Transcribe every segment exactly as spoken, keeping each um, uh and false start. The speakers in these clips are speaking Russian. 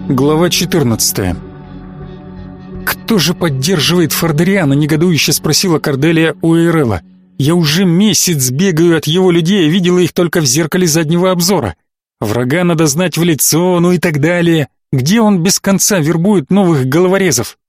Глава четырнадцатая. «Кто же поддерживает Фордериана?» — негодующе спросила Корделия у Эйрела. «Я уже месяц бегаю от его людей, видела их только в зеркале заднего обзора. Врага надо знать в лицо, ну и так далее. Где он без конца вербует новых головорезов?»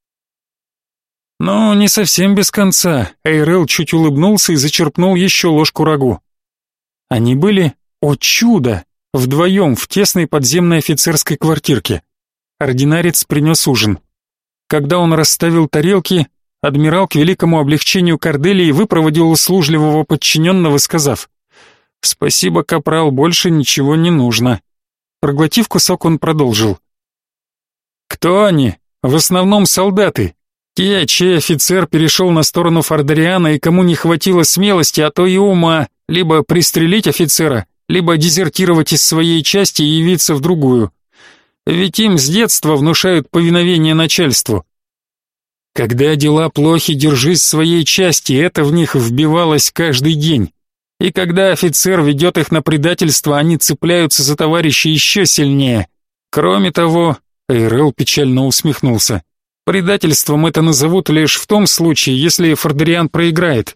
«Ну, не совсем без конца», — Эйрел чуть улыбнулся и зачерпнул еще ложку рагу. Они были, о чудо, вдвоем в тесной подземной офицерской квартирке. Ординарец принес ужин. Когда он расставил тарелки, адмирал к великому облегчению Корделии выпроводил услужливого подчиненного, сказав: «Спасибо, капрал, больше ничего не нужно». Проглотив кусок, он продолжил: «Кто они? В основном солдаты. Те, чей офицер перешел на сторону Фордериана и кому не хватило смелости, а то и ума, либо пристрелить офицера, либо дезертировать из своей части и явиться в другую. Ведь им с детства внушают повиновение начальству. Когда дела плохи, держись своей части, это в них вбивалось каждый день. И когда офицер ведет их на предательство, они цепляются за товарища еще сильнее. Кроме того, Эйрел печально усмехнулся, предательством это назовут лишь в том случае, если Фордериан проиграет.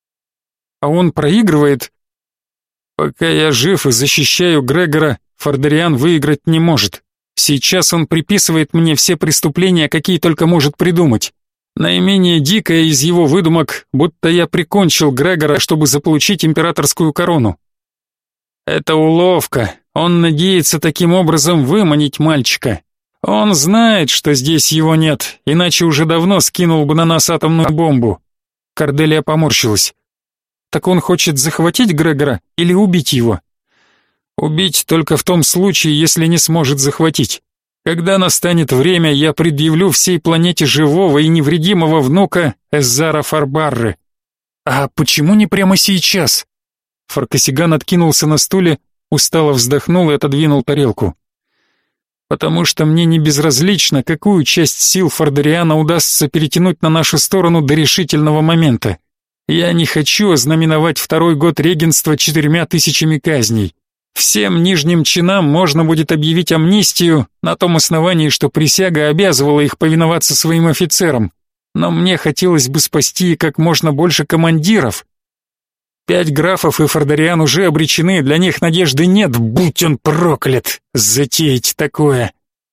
А он проигрывает? Пока я жив и защищаю Грегора, Фордериан выиграть не может. Сейчас он приписывает мне все преступления, какие только может придумать. Наименее дикое из его выдумок, будто я прикончил Грегора, чтобы заполучить императорскую корону. Это уловка. Он надеется таким образом выманить мальчика. Он знает, что здесь его нет, иначе уже давно скинул бы на нас атомную бомбу. Корделия поморщилась. Так он хочет захватить Грегора или убить его? Убить только в том случае, если не сможет захватить. Когда настанет время, я предъявлю всей планете живого и невредимого внука Эззара Фарбарры. А почему не прямо сейчас? Фаркасиган откинулся на стуле, устало вздохнул и отодвинул тарелку. Потому что мне не безразлично, какую часть сил Фордериана удастся перетянуть на нашу сторону до решительного момента. Я не хочу ознаменовать второй год регенства четырьмя тысячами казней. Всем нижним чинам можно будет объявить амнистию на том основании, что присяга обязывала их повиноваться своим офицерам. Но мне хотелось бы спасти как можно больше командиров. Пять графов и Фордериан уже обречены, для них надежды нет, будь он проклят, затеять такое.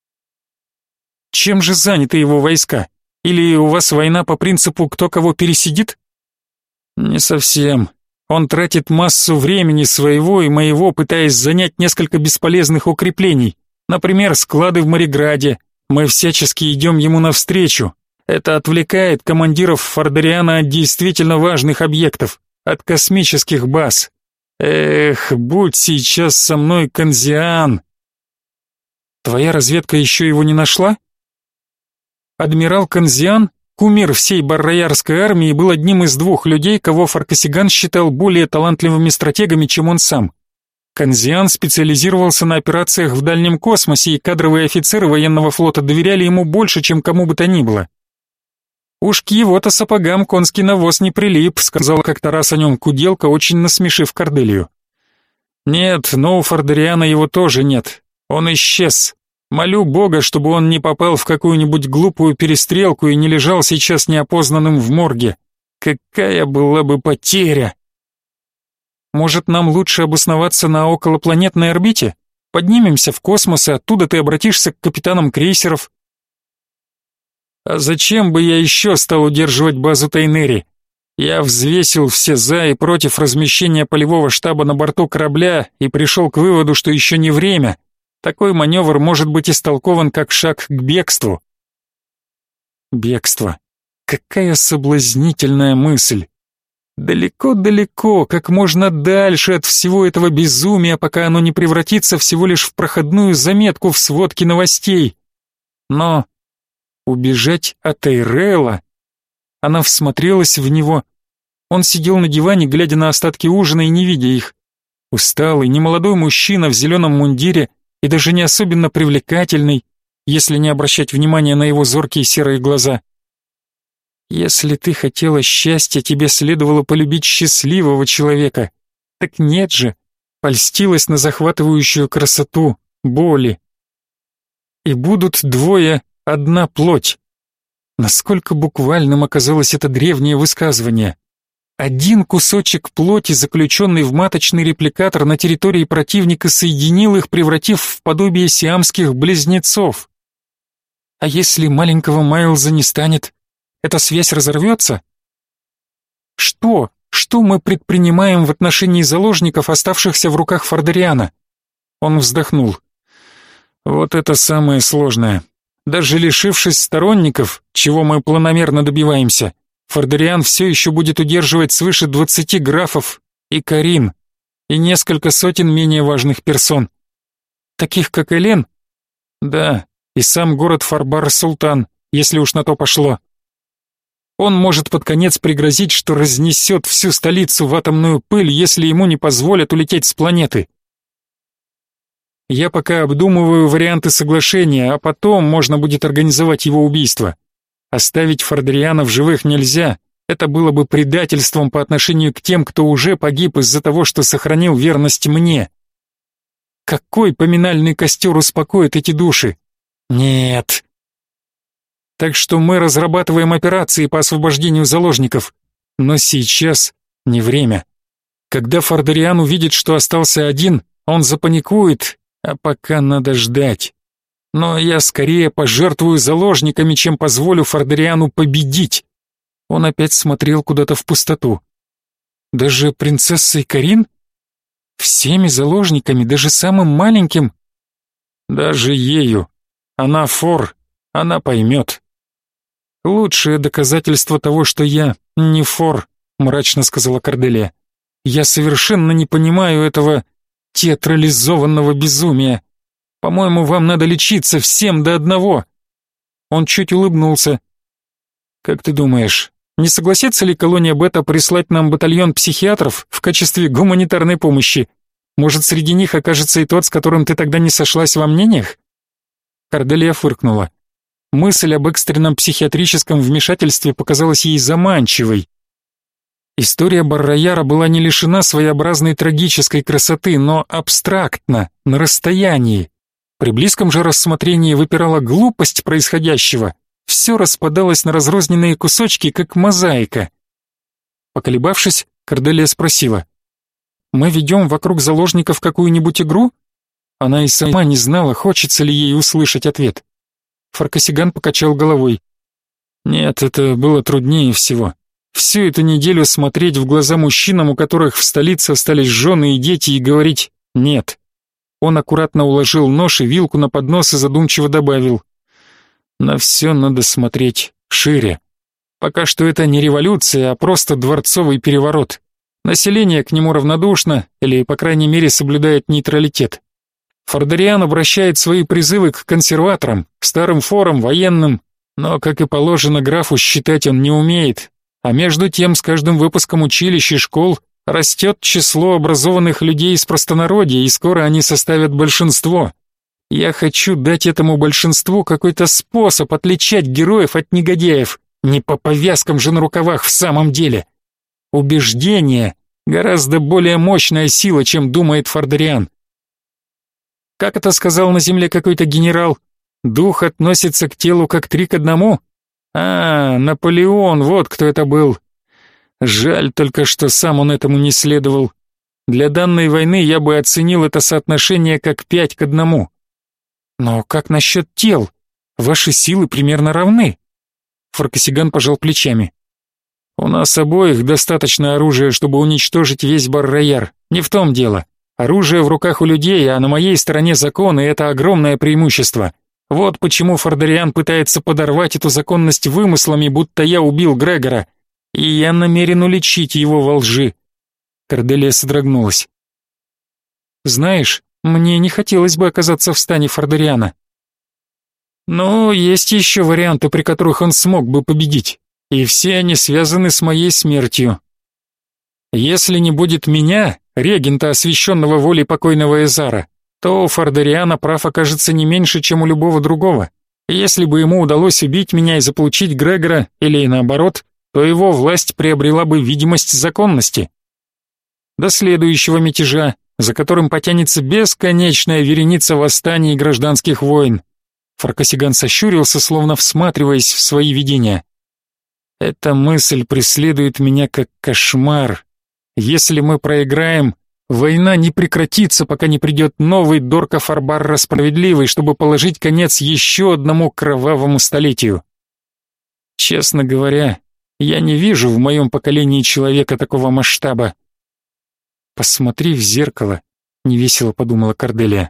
Чем же заняты его войска? Или у вас война по принципу «кто кого пересидит»? Не совсем. Он тратит массу времени своего и моего, пытаясь занять несколько бесполезных укреплений. Например, склады в Мореграде. Мы всячески идем ему навстречу. Это отвлекает командиров Фордериана от действительно важных объектов, от космических баз. Эх, будь сейчас со мной Конзиан. Твоя разведка еще его не нашла? Адмирал Конзиан, кумир всей барроярской армии, был одним из двух людей, кого Фаркасиган считал более талантливыми стратегами, чем он сам. Конзиан специализировался на операциях в дальнем космосе, и кадровые офицеры военного флота доверяли ему больше, чем кому бы то ни было. «Уж к его-то сапогам конский навоз не прилип», — сказала как-то раз о нем Куделка, очень насмешив Корделию. «Нет, но у Фордериана его тоже нет. Он исчез. Молю Бога, чтобы он не попал в какую-нибудь глупую перестрелку и не лежал сейчас неопознанным в морге. Какая была бы потеря!» «Может, нам лучше обосноваться на околопланетной орбите? Поднимемся в космос, и оттуда ты обратишься к капитанам крейсеров». «А зачем бы я еще стал удерживать базу Тайнери? Я взвесил все за и против размещения полевого штаба на борту корабля и пришел к выводу, что еще не время. Такой маневр может быть истолкован как шаг к бегству». Бегство. Какая соблазнительная мысль. Далеко-далеко, как можно дальше от всего этого безумия, пока оно не превратится всего лишь в проходную заметку в сводке новостей. Но убежать от Эйрела? Она всмотрелась в него. Он сидел на диване, глядя на остатки ужина и не видя их. Усталый, немолодой мужчина в зеленом мундире и даже не особенно привлекательный, если не обращать внимания на его зоркие серые глаза. Если ты хотела счастья, тебе следовало полюбить счастливого человека. Так нет же, польстилась на захватывающую красоту боли. и будут двое, одна плоть. Насколько буквальным оказалось это древнее высказывание. Один кусочек плоти, заключенный в маточный репликатор на территории противника, соединил их, превратив в подобие сиамских близнецов. А если маленького Майлза не станет, эта связь разорвется? Что? Что мы предпринимаем в отношении заложников, оставшихся в руках Фордериана? Он вздохнул. Вот это самое сложное. Даже лишившись сторонников, чего мы планомерно добиваемся, Фордериан все еще будет удерживать свыше двадцати графов и Карин, и несколько сотен менее важных персон. Таких, как Элен? Да, и сам город Фарбар-Султан, если уж на то пошло. Он может под конец пригрозить, что разнесет всю столицу в атомную пыль, если ему не позволят улететь с планеты. Я пока обдумываю варианты соглашения, а потом можно будет организовать его убийство. Оставить Фордериана в живых нельзя. Это было бы предательством по отношению к тем, кто уже погиб из-за того, что сохранил верность мне. Какой поминальный костер успокоит эти души? Нет. Так что мы разрабатываем операции по освобождению заложников. Но сейчас не время. Когда Фордериан увидит, что остался один, он запаникует, а пока надо ждать. Но я скорее пожертвую заложниками, чем позволю Фордериану победить. Он опять смотрел куда-то в пустоту. Даже принцессой Карин? Всеми заложниками, даже самым маленьким? Даже ею. Она Фор, она поймет. Лучшее доказательство того, что я не Фор, мрачно сказала Корделия. Я совершенно не понимаю этого театрализованного безумия. По-моему, вам надо лечиться всем до одного. Он чуть улыбнулся. Как ты думаешь, не согласится ли колония Бета прислать нам батальон психиатров в качестве гуманитарной помощи? Может, среди них окажется и тот, с которым ты тогда не сошлась во мнениях? Корделия фыркнула. Мысль об экстренном психиатрическом вмешательстве показалась ей заманчивой. История Бар-Раяра была не лишена своеобразной трагической красоты, но абстрактно, на расстоянии. При близком же рассмотрении выпирала глупость происходящего. Все распадалось на разрозненные кусочки, как мозаика. Поколебавшись, Корделия спросила: «Мы ведем вокруг заложников какую-нибудь игру?» Она и сама не знала, хочется ли ей услышать ответ. Фаркасиган покачал головой. «Нет, это было труднее всего. Всю эту неделю смотреть в глаза мужчинам, у которых в столице остались жены и дети, и говорить «нет». Он аккуратно уложил нож и вилку на поднос и задумчиво добавил: «На все надо смотреть шире. Пока что это не революция, а просто дворцовый переворот. Население к нему равнодушно, или, по крайней мере, соблюдает нейтралитет. Фордериан обращает свои призывы к консерваторам, старым форам, военным, но, как и положено графу, считать он не умеет. А между тем, с каждым выпуском училищ и школ растет число образованных людей из простонародья, и скоро они составят большинство. Я хочу дать этому большинству какой-то способ отличать героев от негодяев, не по повязкам же на рукавах в самом деле. Убеждение — гораздо более мощная сила, чем думает Фордериан. Как это сказал на земле какой-то генерал? Дух относится к телу как три к одному? А, Наполеон, вот кто это был. Жаль только, что сам он этому не следовал. Для данной войны я бы оценил это соотношение как пять к одному. Но как насчет тел? Ваши силы примерно равны. Фаркасиган пожал плечами. У нас обоих достаточно оружия, чтобы уничтожить весь Бар-Раяр. Не в том дело. Оружие в руках у людей, а на моей стороне закон, и это огромное преимущество. Вот почему Фордериан пытается подорвать эту законность вымыслами, будто я убил Грегора. И я намерен уличить его во лжи. Корделия содрогнулась. Знаешь, мне не хотелось бы оказаться в стане Фордериана. Но есть еще варианты, при которых он смог бы победить. И все они связаны с моей смертью. Если не будет меня, регента, освященного волей покойного Эзара, то у Фордериана прав окажется не меньше, чем у любого другого. Если бы ему удалось убить меня и заполучить Грегора, или наоборот, то его власть приобрела бы видимость законности. До следующего мятежа, за которым потянется бесконечная вереница восстаний и гражданских войн. Фаркасиган сощурился, словно всматриваясь в свои видения. «Эта мысль преследует меня как кошмар. Если мы проиграем, война не прекратится, пока не придет новый Доркаф Арбарра Справедливый, чтобы положить конец еще одному кровавому столетию. Честно говоря, я не вижу в моем поколении человека такого масштаба». «Посмотри в зеркало», — невесело подумала Корделия.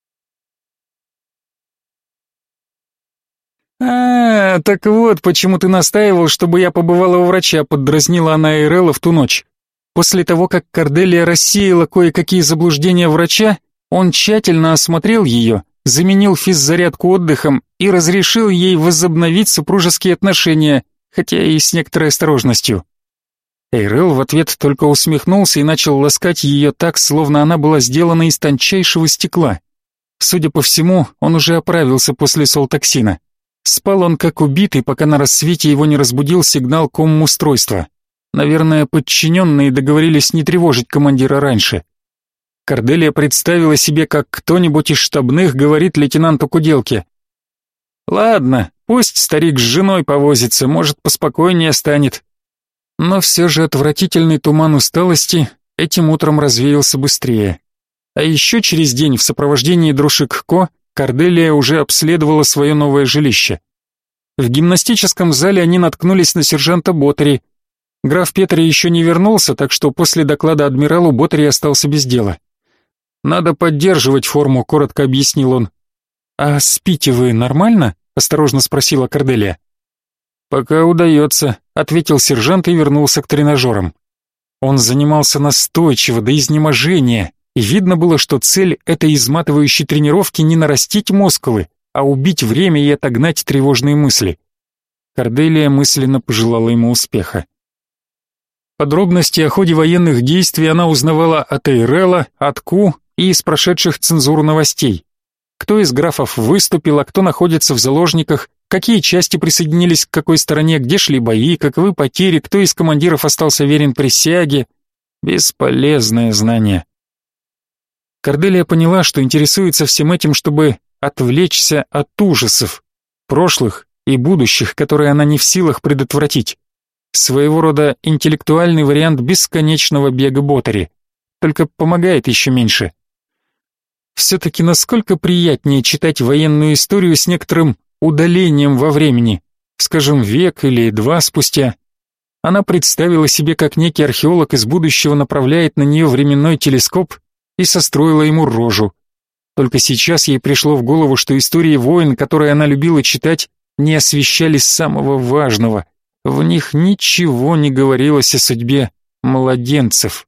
«А, так вот, почему ты настаивал, чтобы я побывала у врача», — поддразнила она Эйрелла в ту ночь. После того, как Корделия рассеяла кое-какие заблуждения врача, он тщательно осмотрел ее, заменил физзарядку отдыхом и разрешил ей возобновить супружеские отношения, хотя и с некоторой осторожностью. Эйрелл в ответ только усмехнулся и начал ласкать ее так, словно она была сделана из тончайшего стекла. Судя по всему, он уже оправился после солтоксина. Спал он как убитый, пока на рассвете его не разбудил сигнал коммустройства. Наверное, подчиненные договорились не тревожить командира раньше. Корделия представила себе, как кто-нибудь из штабных говорит лейтенанту Куделке: «Ладно, пусть старик с женой повозится, может, поспокойнее станет». Но все же отвратительный туман усталости этим утром развеялся быстрее. А еще через день в сопровождении Друшик-Ко Корделия уже обследовала свое новое жилище. В гимнастическом зале они наткнулись на сержанта Ботари. Граф Петри еще не вернулся, так что после доклада адмиралу Ботари остался без дела. «Надо поддерживать форму», — коротко объяснил он. «А спите вы нормально?» — осторожно спросила Корделия. «Пока удается», — ответил сержант и вернулся к тренажерам. Он занимался настойчиво, до изнеможения, и видно было, что цель этой изматывающей тренировки не нарастить мускулы, а убить время и отогнать тревожные мысли. Корделия мысленно пожелала ему успеха. Подробности о ходе военных действий она узнавала от Эйрелла, от Ку и из прошедших цензуру новостей. Кто из графов выступил, а кто находится в заложниках, какие части присоединились к какой стороне, где шли бои, каковы потери, кто из командиров остался верен присяге. Бесполезное знание. Корделия поняла, что интересуется всем этим, чтобы отвлечься от ужасов, прошлых и будущих, которые она не в силах предотвратить. Своего рода интеллектуальный вариант бесконечного бега Ботари, только помогает еще меньше. Все-таки насколько приятнее читать военную историю с некоторым удалением во времени, скажем, век или два спустя. Она представила себе, как некий археолог из будущего направляет на нее временной телескоп и состроила ему рожу. Только сейчас ей пришло в голову, что истории войн, которые она любила читать, не освещали самого важного. В них ничего не говорилось о судьбе младенцев.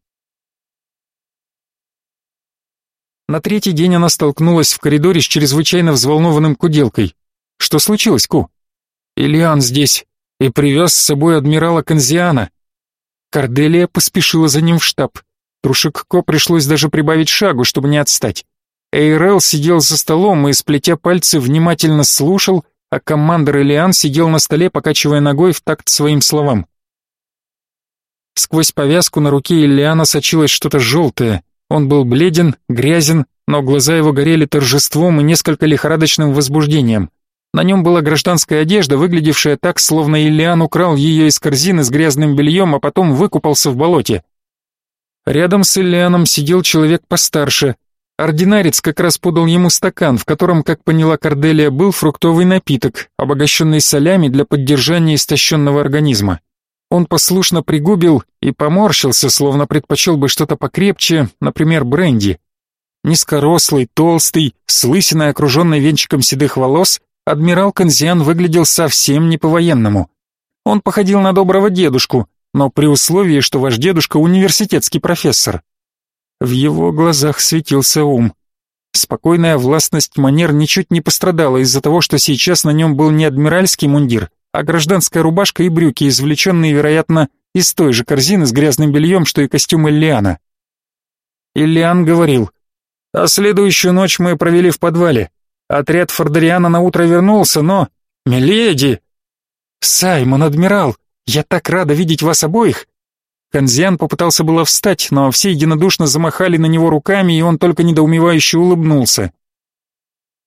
На третий день она столкнулась в коридоре с чрезвычайно взволнованным Куделкой. «Что случилось, Ку?» «Ильян здесь и привез с собой адмирала Канзиана». Корделия поспешила за ним в штаб. Друшик-Ко пришлось даже прибавить шагу, чтобы не отстать. Эйрелл сидел за столом и, сплетя пальцы, внимательно слушал, а командор Ильян сидел на столе, покачивая ногой в такт своим словам. Сквозь повязку на руке Ильяна сочилось что-то желтое. Он был бледен, грязен, но глаза его горели торжеством и несколько лихорадочным возбуждением. На нем была гражданская одежда, выглядевшая так, словно Ильян украл ее из корзины с грязным бельем, а потом выкупался в болоте. Рядом с Ильяном сидел человек постарше. Ординарец как раз подал ему стакан, в котором, как поняла Корделия, был фруктовый напиток, обогащенный солями для поддержания истощенного организма. Он послушно пригубил и поморщился, словно предпочел бы что-то покрепче, например, бренди. Низкорослый, толстый, с лысиной, окруженной венчиком седых волос, адмирал Канзиан выглядел совсем не по-военному. Он походил на доброго дедушку, но при условии, что ваш дедушка университетский профессор. В его глазах светился ум. Спокойная властность манер ничуть не пострадала из-за того, что сейчас на нем был не адмиральский мундир, а гражданская рубашка и брюки, извлеченные, вероятно, из той же корзины с грязным бельем, что и костюм Ильяна. Ильян говорил: «А следующую ночь мы провели в подвале. Отряд Фордериана наутро вернулся, но... Миледи!» «Саймон, адмирал, я так рада видеть вас обоих!» Канзиан попытался было встать, но все единодушно замахали на него руками, и он только недоумевающе улыбнулся.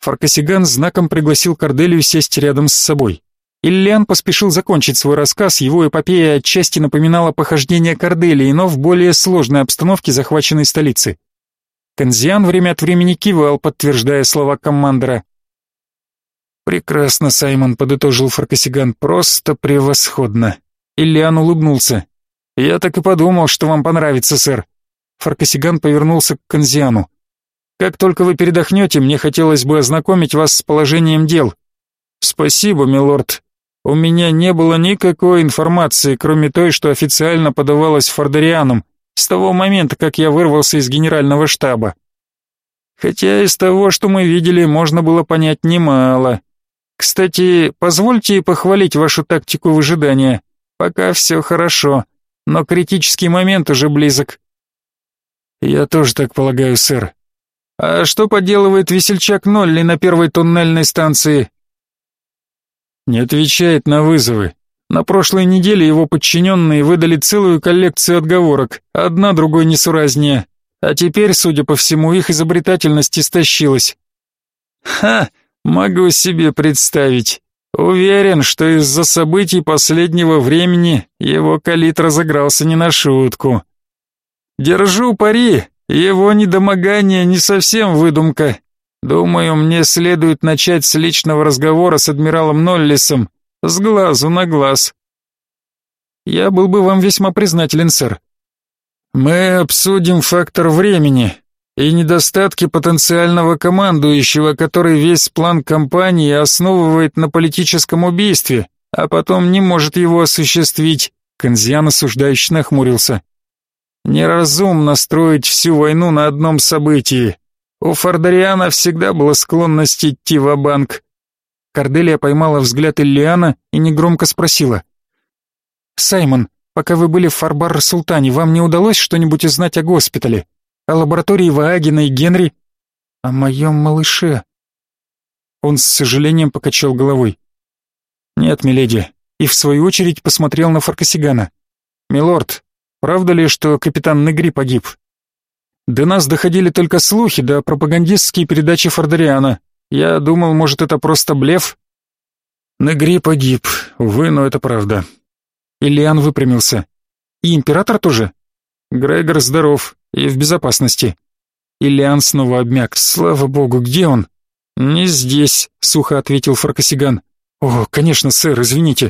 Фаркасиган знаком пригласил Корделию сесть рядом с собой. Иллиан поспешил закончить свой рассказ, его эпопея отчасти напоминала похождения Корделии, но в более сложной обстановке захваченной столицы. Канзиан время от времени кивал, подтверждая слова командора. «Прекрасно, Саймон», — подытожил Фаркасиган, — «просто превосходно». Иллиан улыбнулся. «Я так и подумал, что вам понравится, сэр». Фаркасиган повернулся к Канзиану. «Как только вы передохнете, мне хотелось бы ознакомить вас с положением дел». «Спасибо, милорд. У меня не было никакой информации, кроме той, что официально подавалась Фордерианом с того момента, как я вырвался из генерального штаба. Хотя из того, что мы видели, можно было понять немало. Кстати, позвольте похвалить вашу тактику выжидания. Пока все хорошо, но критический момент уже близок». «Я тоже так полагаю, сэр». «А что поделывает весельчак Нолли на первой туннельной станции?» «Не отвечает на вызовы. На прошлой неделе его подчиненные выдали целую коллекцию отговорок, одна другой несуразнее. А теперь, судя по всему, их изобретательность истощилась». «Ха, могу себе представить. Уверен, что из-за событий последнего времени его калит разыгрался не на шутку. Держу пари, его недомогание не совсем выдумка. Думаю, мне следует начать с личного разговора с адмиралом Ноллисом, с глазу на глаз». «Я был бы вам весьма признателен, сэр». «Мы обсудим фактор времени и недостатки потенциального командующего, который весь план кампании основывает на политическом убийстве, а потом не может его осуществить», — Канзиан осуждающе нахмурился. «Неразумно строить всю войну на одном событии. У Фордериана всегда была склонность идти ва-банк». Корделия поймала взгляд Иллиана и негромко спросила. «Саймон, пока вы были в Фарбар-Султане, вам не удалось что-нибудь узнать о госпитале? О лаборатории Ваагина и Генри? О моем малыше?» Он с сожалением покачал головой. «Нет, миледи», и в свою очередь посмотрел на Фаркасигана. «Милорд, правда ли, что капитан Негри погиб?» «До нас доходили только слухи, да пропагандистские передачи Фордериана. Я думал, может, это просто блеф?» «Негри погиб, увы, но это правда». Иллиан выпрямился. «И император тоже?» «Грегор здоров и в безопасности». Иллиан снова обмяк. «Слава богу, где он?» «Не здесь», — сухо ответил Фаркасиган. «О, конечно, сэр, извините».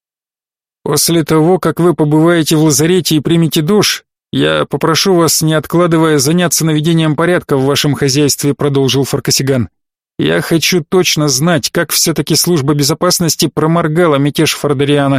«После того, как вы побываете в лазарете и примете душ, я попрошу вас, не откладывая, заняться наведением порядка в вашем хозяйстве», — продолжил Фаркасиган. «Я хочу точно знать, как все-таки служба безопасности проморгала мятеж Фордериана.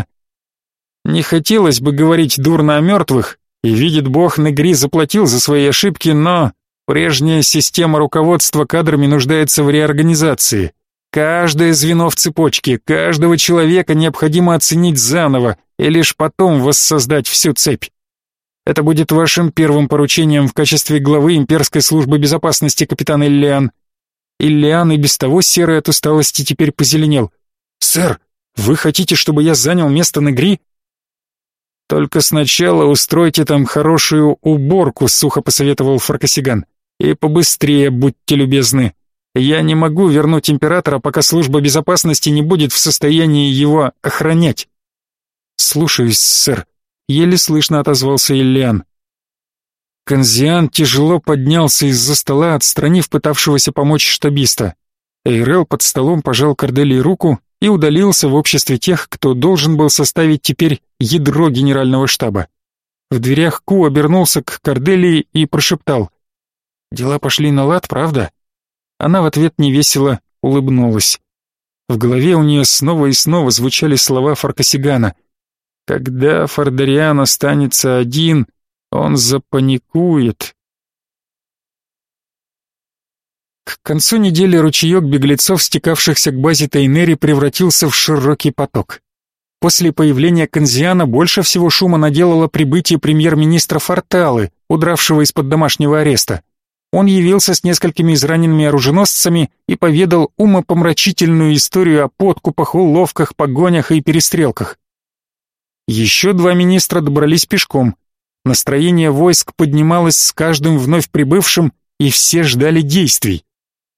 Не хотелось бы говорить дурно о мертвых, и, видит Бог, Негри заплатил за свои ошибки, но прежняя система руководства кадрами нуждается в реорганизации. Каждое звено в цепочке, каждого человека необходимо оценить заново и лишь потом воссоздать всю цепь. Это будет вашим первым поручением в качестве главы имперской службы безопасности, капитан Иллиан». Иллиан и без того серый от усталости теперь позеленел. «Сэр, вы хотите, чтобы я занял место Негри?» «Только сначала устройте там хорошую уборку», — сухо посоветовал Фаркасиган. «И побыстрее, будьте любезны. Я не могу вернуть императора, пока служба безопасности не будет в состоянии его охранять». «Слушаюсь, сэр», — еле слышно отозвался Иллиан. Канзиан тяжело поднялся из-за стола, отстранив пытавшегося помочь штабиста. Эйрел под столом пожал Корделии руку и удалился в обществе тех, кто должен был составить теперь ядро генерального штаба. В дверях Ку обернулся к Корделии и прошептал: «Дела пошли на лад, правда?» Она в ответ невесело улыбнулась. В голове у нее снова и снова звучали слова Фаркасигана. «Когда Фордериан останется один, он запаникует». К концу недели ручеек беглецов, стекавшихся к базе Тайнери, превратился в широкий поток. После появления Канзиана больше всего шума наделало прибытие премьер-министра Форталы, удравшего из-под домашнего ареста. Он явился с несколькими израненными оруженосцами и поведал умопомрачительную историю о подкупах, уловках, погонях и перестрелках. Еще два министра добрались пешком. Настроение войск поднималось с каждым вновь прибывшим, и все ждали действий.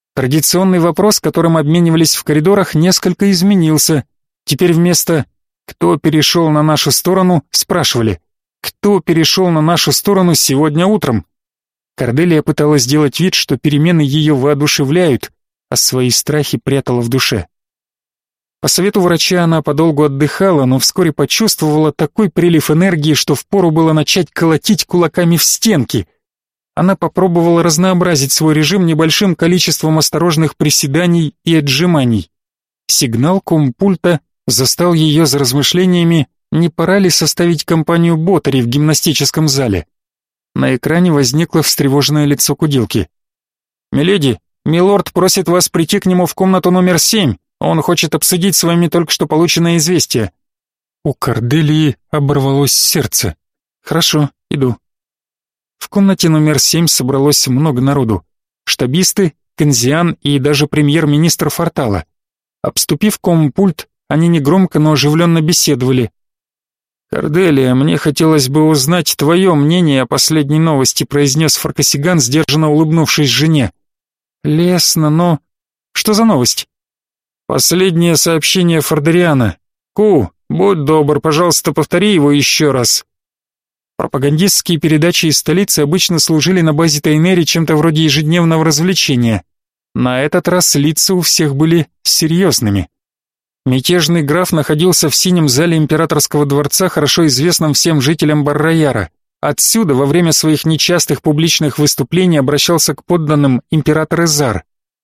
Традиционный вопрос, которым обменивались в коридорах, несколько изменился. Теперь вместо «кто перешел на нашу сторону» спрашивали «кто перешел на нашу сторону сегодня утром?». Корделия пыталась сделать вид, что перемены ее воодушевляют, а свои страхи прятала в душе. По совету врача она подолгу отдыхала, но вскоре почувствовала такой прилив энергии, что впору было начать колотить кулаками в стенки. Она попробовала разнообразить свой режим небольшим количеством осторожных приседаний и отжиманий. Сигнал компульта застал ее за размышлениями, не пора ли составить компанию Ботари в гимнастическом зале. На экране возникло встревоженное лицо куделки. «Миледи, милорд просит вас прийти к нему в комнату номер семь. Он хочет обсудить с вами только что полученное известие». У Корделии оборвалось сердце. «Хорошо, иду». В комнате номер семь собралось много народу. Штабисты, Канзиан и даже премьер-министр Фортала. Обступив компульт, они негромко, но оживленно беседовали. «Корделия, мне хотелось бы узнать твое мнение о последней новости», произнес Фаркасиган, сдержанно улыбнувшись жене. «Лестно, но... Что за новость?» «Последнее сообщение Фордериана. Ку, будь добр, пожалуйста, повтори его еще раз». Пропагандистские передачи из столицы обычно служили на базе Тайнери чем-то вроде ежедневного развлечения. На этот раз лица у всех были серьезными. Мятежный граф находился в синем зале императорского дворца, хорошо известном всем жителям Бар-Рояра. Отсюда во время своих нечастых публичных выступлений обращался к подданным император Эзар.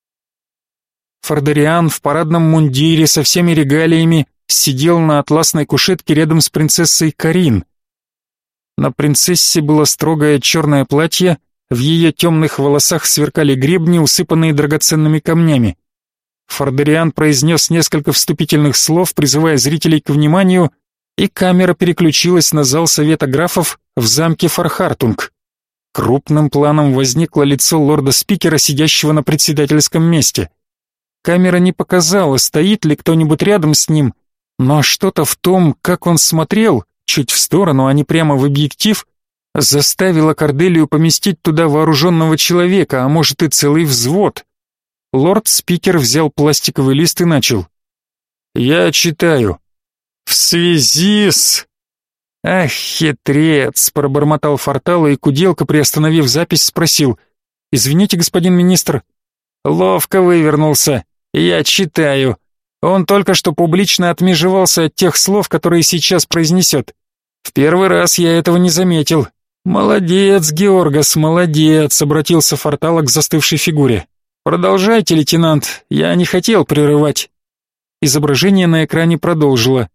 Фордериан в парадном мундире со всеми регалиями сидел на атласной кушетке рядом с принцессой Карин. На принцессе было строгое черное платье, в ее темных волосах сверкали гребни, усыпанные драгоценными камнями. Фордериан произнес несколько вступительных слов, призывая зрителей к вниманию, и камера переключилась на зал совета графов в замке Фархартунг. Крупным планом возникло лицо лорда-спикера, сидящего на председательском месте. Камера не показала, стоит ли кто-нибудь рядом с ним, но что-то в том, как он смотрел, чуть в сторону, а не прямо в объектив, заставило Корделию поместить туда вооруженного человека, а может и целый взвод. Лорд-спикер взял пластиковый лист и начал. «Я читаю. В связи с...» «Ах, хитрец!» — пробормотал Фортала, и Куделка, приостановив запись, спросил. «Извините, господин министр». «Ловко вывернулся. Я читаю. Он только что публично отмежевался от тех слов, которые сейчас произнесет. В первый раз я этого не заметил. Молодец, Георгас, молодец!» — обратился Фортала к застывшей фигуре. «Продолжайте, лейтенант, я не хотел прерывать». Изображение на экране продолжило.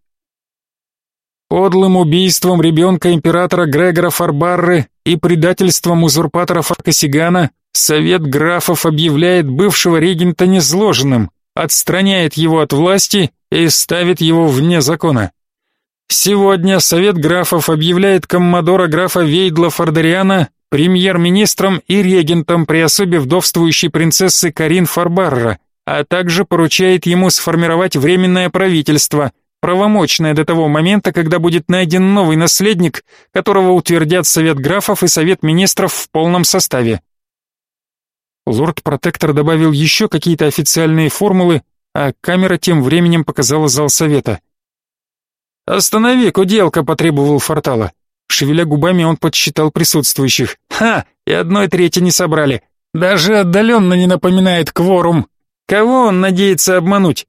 «Подлым убийством ребенка императора Грегора Фарбарры и предательством узурпатора Фаркасигана Совет графов объявляет бывшего регента незложенным, отстраняет его от власти и ставит его вне закона. Сегодня Совет графов объявляет коммодора графа Вейдла Фордериана премьер-министром и регентом при особе вдовствующей принцессы Карин Фарбарра, а также поручает ему сформировать временное правительство, правомочное до того момента, когда будет найден новый наследник, которого утвердят Совет графов и Совет министров в полном составе». Лорд-протектор добавил еще какие-то официальные формулы, а камера тем временем показала зал совета. «Останови, Куделка!» — потребовал Фортала. Шевеля губами, он подсчитал присутствующих. «Ха! И одной трети не собрали. Даже отдаленно не напоминает кворум. Кого он надеется обмануть?»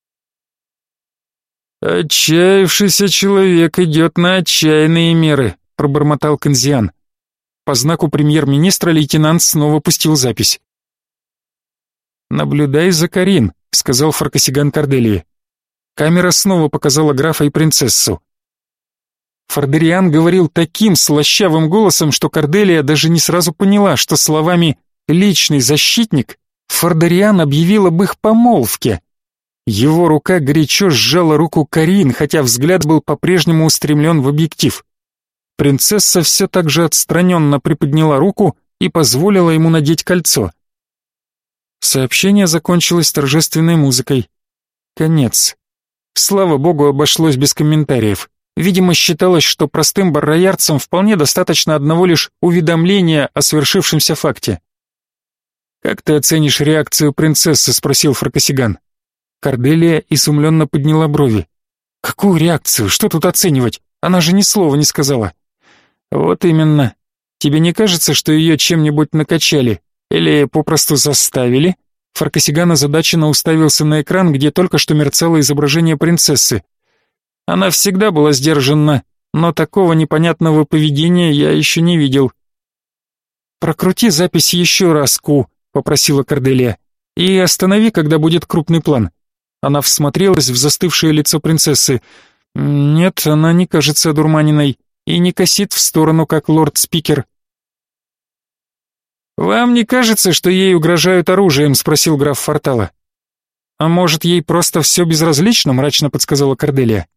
«Отчаявшийся человек идет на отчаянные меры», — пробормотал Канзиан. По знаку премьер-министра лейтенант снова пустил запись. «Наблюдай за Карин», — сказал Фаркасиган Корделии. Камера снова показала графа и принцессу. Фордериан говорил таким слащавым голосом, что Корделия даже не сразу поняла, что словами «личный защитник» Фордериан объявил об их помолвке. Его рука горячо сжала руку Карин, хотя взгляд был по-прежнему устремлен в объектив. Принцесса все так же отстраненно приподняла руку и позволила ему надеть кольцо. Сообщение закончилось торжественной музыкой. Конец. Слава богу, обошлось без комментариев. Видимо, считалось, что простым барроярцам вполне достаточно одного лишь уведомления о свершившемся факте. «Как ты оценишь реакцию принцессы?» — спросил Фаркасиган. Корделия изумленно подняла брови. «Какую реакцию? Что тут оценивать? Она же ни слова не сказала». «Вот именно. Тебе не кажется, что ее чем-нибудь накачали? Или попросту заставили?» Фаркасиган озадаченно уставился на экран, где только что мерцало изображение принцессы. Она всегда была сдержанна, но такого непонятного поведения я еще не видел. «Прокрути запись еще раз, Ку», — попросила Корделия, — «и останови, когда будет крупный план». Она всмотрелась в застывшее лицо принцессы. Нет, она не кажется одурманенной и не косит в сторону, как лорд-спикер. «Вам не кажется, что ей угрожают оружием?» — спросил граф Фортала. «А может, ей просто все безразлично?» — мрачно подсказала Корделия.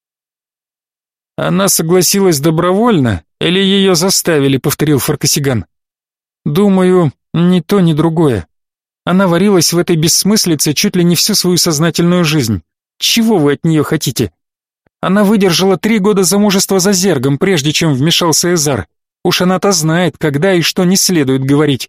«Она согласилась добровольно или ее заставили?» — повторил Фаркасиган. «Думаю, ни то, ни другое. Она варилась в этой бессмыслице чуть ли не всю свою сознательную жизнь. Чего вы от нее хотите? Она выдержала три года замужества за Зергом, прежде чем вмешался Эзар. Уж она-то знает, когда и что не следует говорить.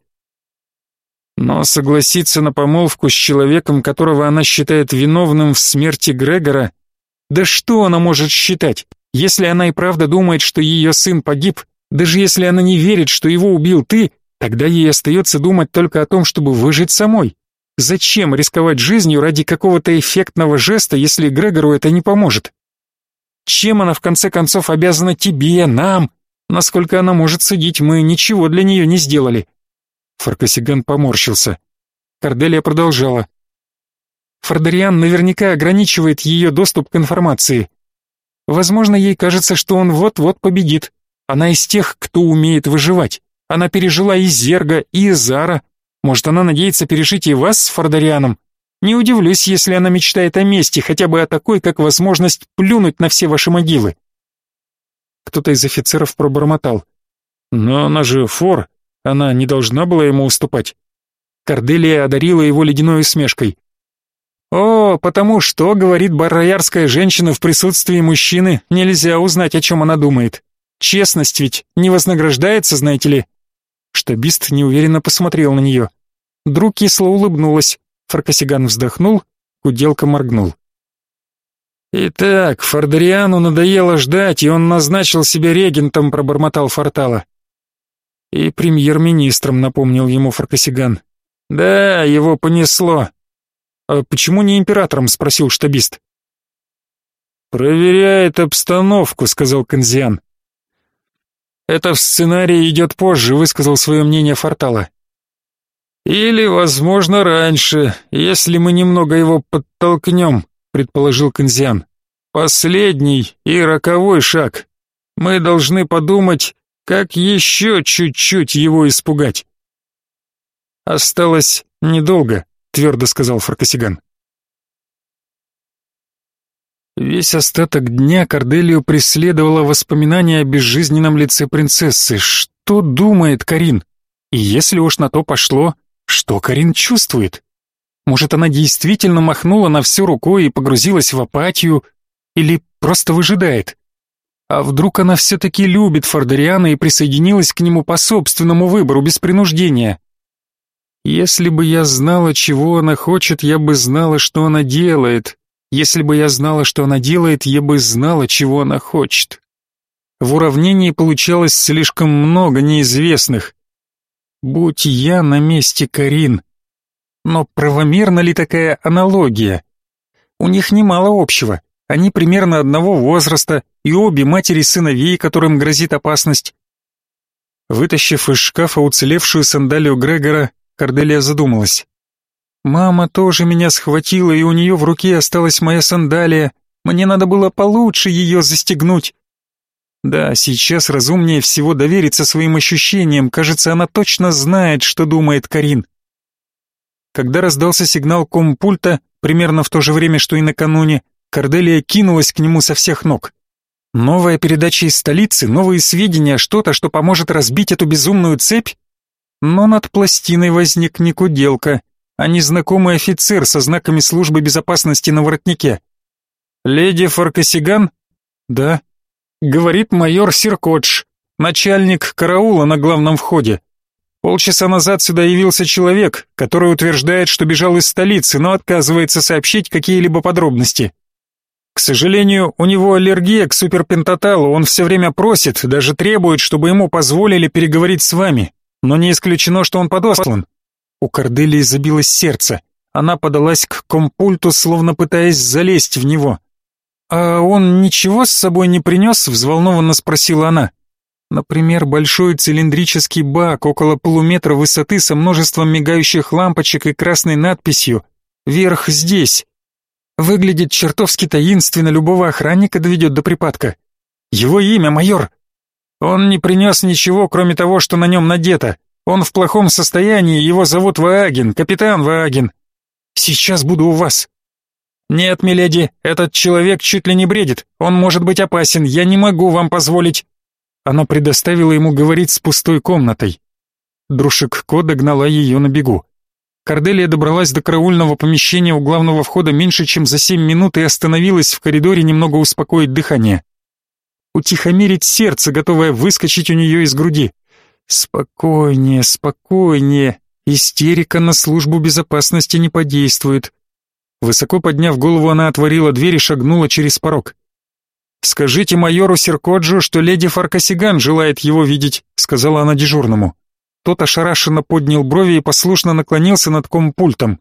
Но согласиться на помолвку с человеком, которого она считает виновным в смерти Грегора... Да что она может считать? Если она и правда думает, что ее сын погиб, даже если она не верит, что его убил ты, тогда ей остается думать только о том, чтобы выжить самой. Зачем рисковать жизнью ради какого-то эффектного жеста, если Грегору это не поможет? Чем она в конце концов обязана тебе, нам? Насколько она может судить, мы ничего для нее не сделали. Фаркасиган поморщился. Корделия продолжала. Фордериан наверняка ограничивает ее доступ к информации. Возможно, ей кажется, что он вот-вот победит. Она из тех, кто умеет выживать. Она пережила и Зерга, и Эзара. Может, она надеется пережить и вас с Фордерианом? Не удивлюсь, если она мечтает о мести, хотя бы о такой, как возможность плюнуть на все ваши могилы. Кто-то из офицеров пробормотал. Но она же Фор, она не должна была ему уступать. Корделия одарила его ледяной усмешкой. О, потому что, говорит бароярская женщина в присутствии мужчины, нельзя узнать, о чем она думает. Честность ведь не вознаграждается, знаете ли. Штабист неуверенно посмотрел на нее. Друг кисло улыбнулась. Фаркасиган вздохнул, Куделка моргнул. «Итак, Фордериану надоело ждать, и он назначил себя регентом», — пробормотал Фортала. «И премьер-министром», — напомнил ему Фаркасиган. «Да, его понесло». «А почему не императором?» — спросил штабист. «Проверяет обстановку», — сказал Канзиан. «Это в сценарии идет позже», — высказал свое мнение Фортала. «Или, возможно, раньше, если мы немного его подтолкнем», — предположил Канзиан. «Последний и роковой шаг. Мы должны подумать, как еще чуть-чуть его испугать». «Осталось недолго», — твердо сказал Фаркасиган. Весь остаток дня Корделию преследовало воспоминание о безжизненном лице принцессы. Что думает Карин? И если уж на то пошло, что Карин чувствует? Может, она действительно махнула на всю рукой и погрузилась в апатию? Или просто выжидает? А вдруг она все-таки любит Фордериана и присоединилась к нему по собственному выбору, без принуждения? Если бы я знала, чего она хочет, я бы знала, что она делает. Если бы я знала, что она делает, я бы знала, чего она хочет. В уравнении получалось слишком много неизвестных. Будь я на месте Карин. Но правомерна ли такая аналогия? У них немало общего. Они примерно одного возраста, и обе матери сыновей, которым грозит опасность. Вытащив из шкафа уцелевшую сандалию Грегора, Корделия задумалась. «Мама тоже меня схватила, и у нее в руке осталась моя сандалия. Мне надо было получше ее застегнуть». Да, сейчас разумнее всего довериться своим ощущениям. Кажется, она точно знает, что думает Карин. Когда раздался сигнал компульта, примерно в то же время, что и накануне, Корделия кинулась к нему со всех ног. Новая передача из столицы, новые сведения, что-то, что поможет разбить эту безумную цепь? Но над пластиной возник не Куделка, а незнакомый офицер со знаками службы безопасности на воротнике. «Леди Фаркасиган?» «Да». Говорит майор Сиркодж, начальник караула на главном входе. Полчаса назад сюда явился человек, который утверждает, что бежал из столицы, но отказывается сообщить какие-либо подробности. К сожалению, у него аллергия к суперпентаталу, он все время просит, даже требует, чтобы ему позволили переговорить с вами, но не исключено, что он подослан». У Корделии забилось сердце. Она подалась к компульту, словно пытаясь залезть в него. «А он ничего с собой не принес?» — взволнованно спросила она. «Например, большой цилиндрический бак около полуметра высоты со множеством мигающих лампочек и красной надписью «Верх здесь». Выглядит чертовски таинственно, любого охранника доведет до припадка. Его имя, майор. Он не принес ничего, кроме того, что на нем надето. Он в плохом состоянии, его зовут Вааген, капитан Вааген. Сейчас буду у вас». «Нет, миледи, этот человек чуть ли не бредит. Он может быть опасен, я не могу вам позволить». Она предоставила ему говорить с пустой комнатой. Друшик-ко догнала ее на бегу. Корделия добралась до караульного помещения у главного входа меньше, чем за семь минут и остановилась в коридоре немного успокоить дыхание. Утихомирить сердце, готовое выскочить у нее из груди. «Спокойнее, спокойнее. Истерика на службу безопасности не подействует». Высоко подняв голову, она отворила дверь и шагнула через порог. «Скажите майору Серкоджу, что леди Фаркасиган желает его видеть», — сказала она дежурному. Тот ошарашенно поднял брови и послушно наклонился над компультом.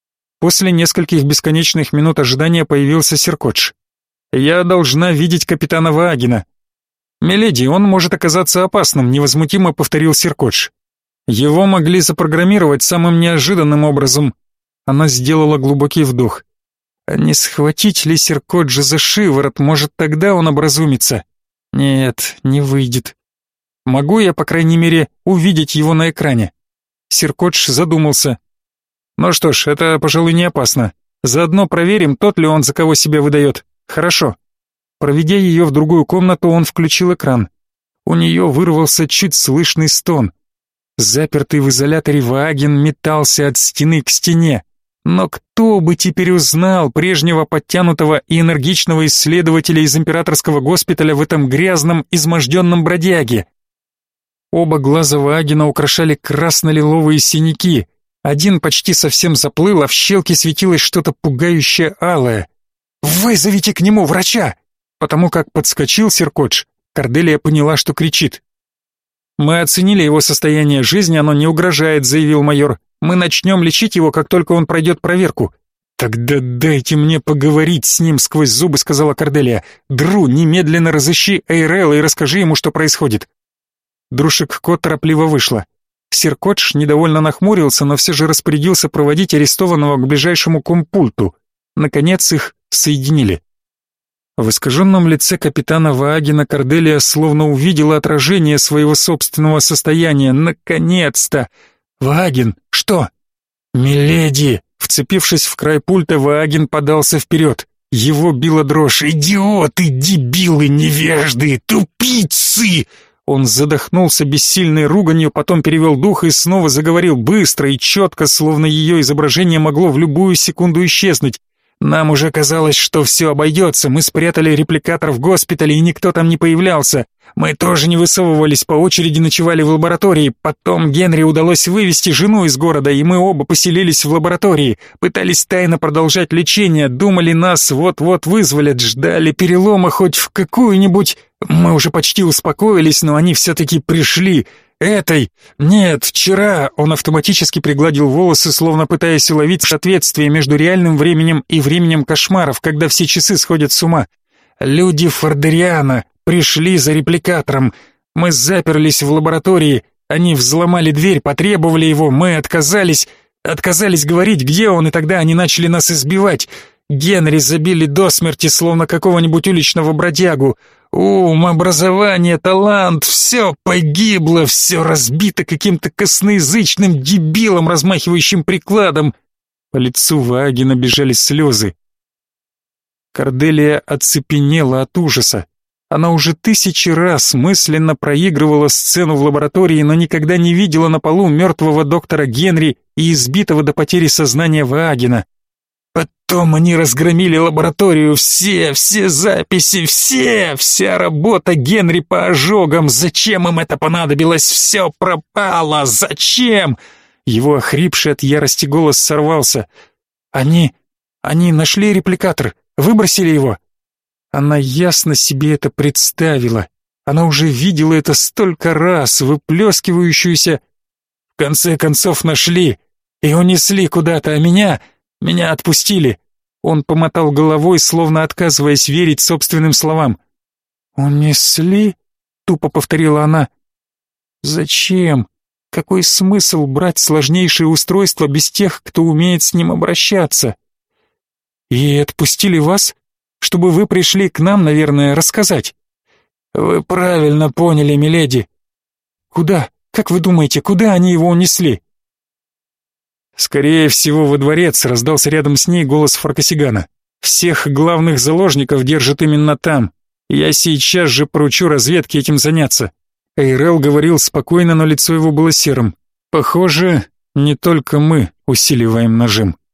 После нескольких бесконечных минут ожидания появился Серкодж. «Я должна видеть капитана Ваагена». «Миледи, он может оказаться опасным», — невозмутимо повторил Серкодж. «Его могли запрограммировать самым неожиданным образом». Она сделала глубокий вдох. «А не схватить ли Серкоджа за шиворот, может, тогда он образумится?» «Нет, не выйдет. Могу я, по крайней мере, увидеть его на экране?» Серкодж задумался. «Ну что ж, это, пожалуй, не опасно. Заодно проверим, тот ли он, за кого себя выдает. Хорошо». Проведя ее в другую комнату, он включил экран. У нее вырвался чуть слышный стон. Запертый в изоляторе Вааген метался от стены к стене. Но кто бы теперь узнал прежнего подтянутого и энергичного исследователя из императорского госпиталя в этом грязном, изможденном бродяге? Оба глаза Ваагена украшали красно-лиловые синяки. Один почти совсем заплыл, а в щелке светилось что-то пугающее алое. «Вызовите к нему врача!» Потому как подскочил Серкодж, Корделия поняла, что кричит. «Мы оценили его состояние жизни, оно не угрожает», — заявил майор. «Мы начнем лечить его, как только он пройдет проверку». «Тогда дайте мне поговорить с ним», — сквозь зубы сказала Корделия. «Дру, немедленно разыщи Эйрелла и расскажи ему, что происходит». Друшик-ко торопливо вышла. Серкодж недовольно нахмурился, но все же распорядился проводить арестованного к ближайшему компульту. Наконец их соединили. В искаженном лице капитана Ваагена Корделия словно увидела отражение своего собственного состояния. Наконец-то! «Вааген, что?» «Миледи!» Вцепившись в край пульта, Вааген подался вперед. Его била дрожь. «Идиоты, дебилы, невежды, тупицы!» Он задохнулся бессильной руганью, потом перевел дух и снова заговорил быстро и четко, словно ее изображение могло в любую секунду исчезнуть. «Нам уже казалось, что все обойдется. Мы спрятали репликатор в госпитале, и никто там не появлялся. Мы тоже не высовывались, по очереди ночевали в лаборатории. Потом Генри удалось вывести жену из города, и мы оба поселились в лаборатории. Пытались тайно продолжать лечение, думали, нас вот-вот вызволят, ждали перелома хоть в какую-нибудь... Мы уже почти успокоились, но они все-таки пришли. Этой... Нет, вчера...» Он автоматически пригладил волосы, словно пытаясь уловить соответствие между реальным временем и временем кошмаров, когда все часы сходят с ума. «Люди Фордериана пришли за репликатором. Мы заперлись в лаборатории. Они взломали дверь, потребовали его. Мы отказались... Отказались говорить, где он, и тогда они начали нас избивать. Генри забили до смерти, словно какого-нибудь уличного бродягу. Ум, образование, талант, все погибло, все разбито каким-то косноязычным дебилом, размахивающим прикладом». По лицу Ваагена бежали слезы. Корделия оцепенела от ужаса. Она уже тысячи раз мысленно проигрывала сцену в лаборатории, но никогда не видела на полу мертвого доктора Генри и избитого до потери сознания Ваагена. Потом они разгромили лабораторию, все, все записи, все, вся работа Генри по ожогам. Зачем им это понадобилось? Все пропало, зачем? Его охрипший от ярости голос сорвался. Они, они нашли репликатор, выбросили его. Она ясно себе это представила. Она уже видела это столько раз, выплескивающуюся. В конце концов нашли и унесли куда-то, а меня... Меня отпустили. Он помотал головой, словно отказываясь верить собственным словам. «Унесли?» — тупо повторила она. «Зачем? Какой смысл брать сложнейшее устройство без тех, кто умеет с ним обращаться?» «И отпустили вас, чтобы вы пришли к нам, наверное, рассказать?» «Вы правильно поняли, миледи». «Куда? Как вы думаете, куда они его унесли?» «Скорее всего, во дворец», — раздался рядом с ней голос Фаркасигана. «Всех главных заложников держат именно там. Я сейчас же поручу разведке этим заняться». Эйрел говорил спокойно, но лицо его было серым. «Похоже, не только мы усиливаем нажим».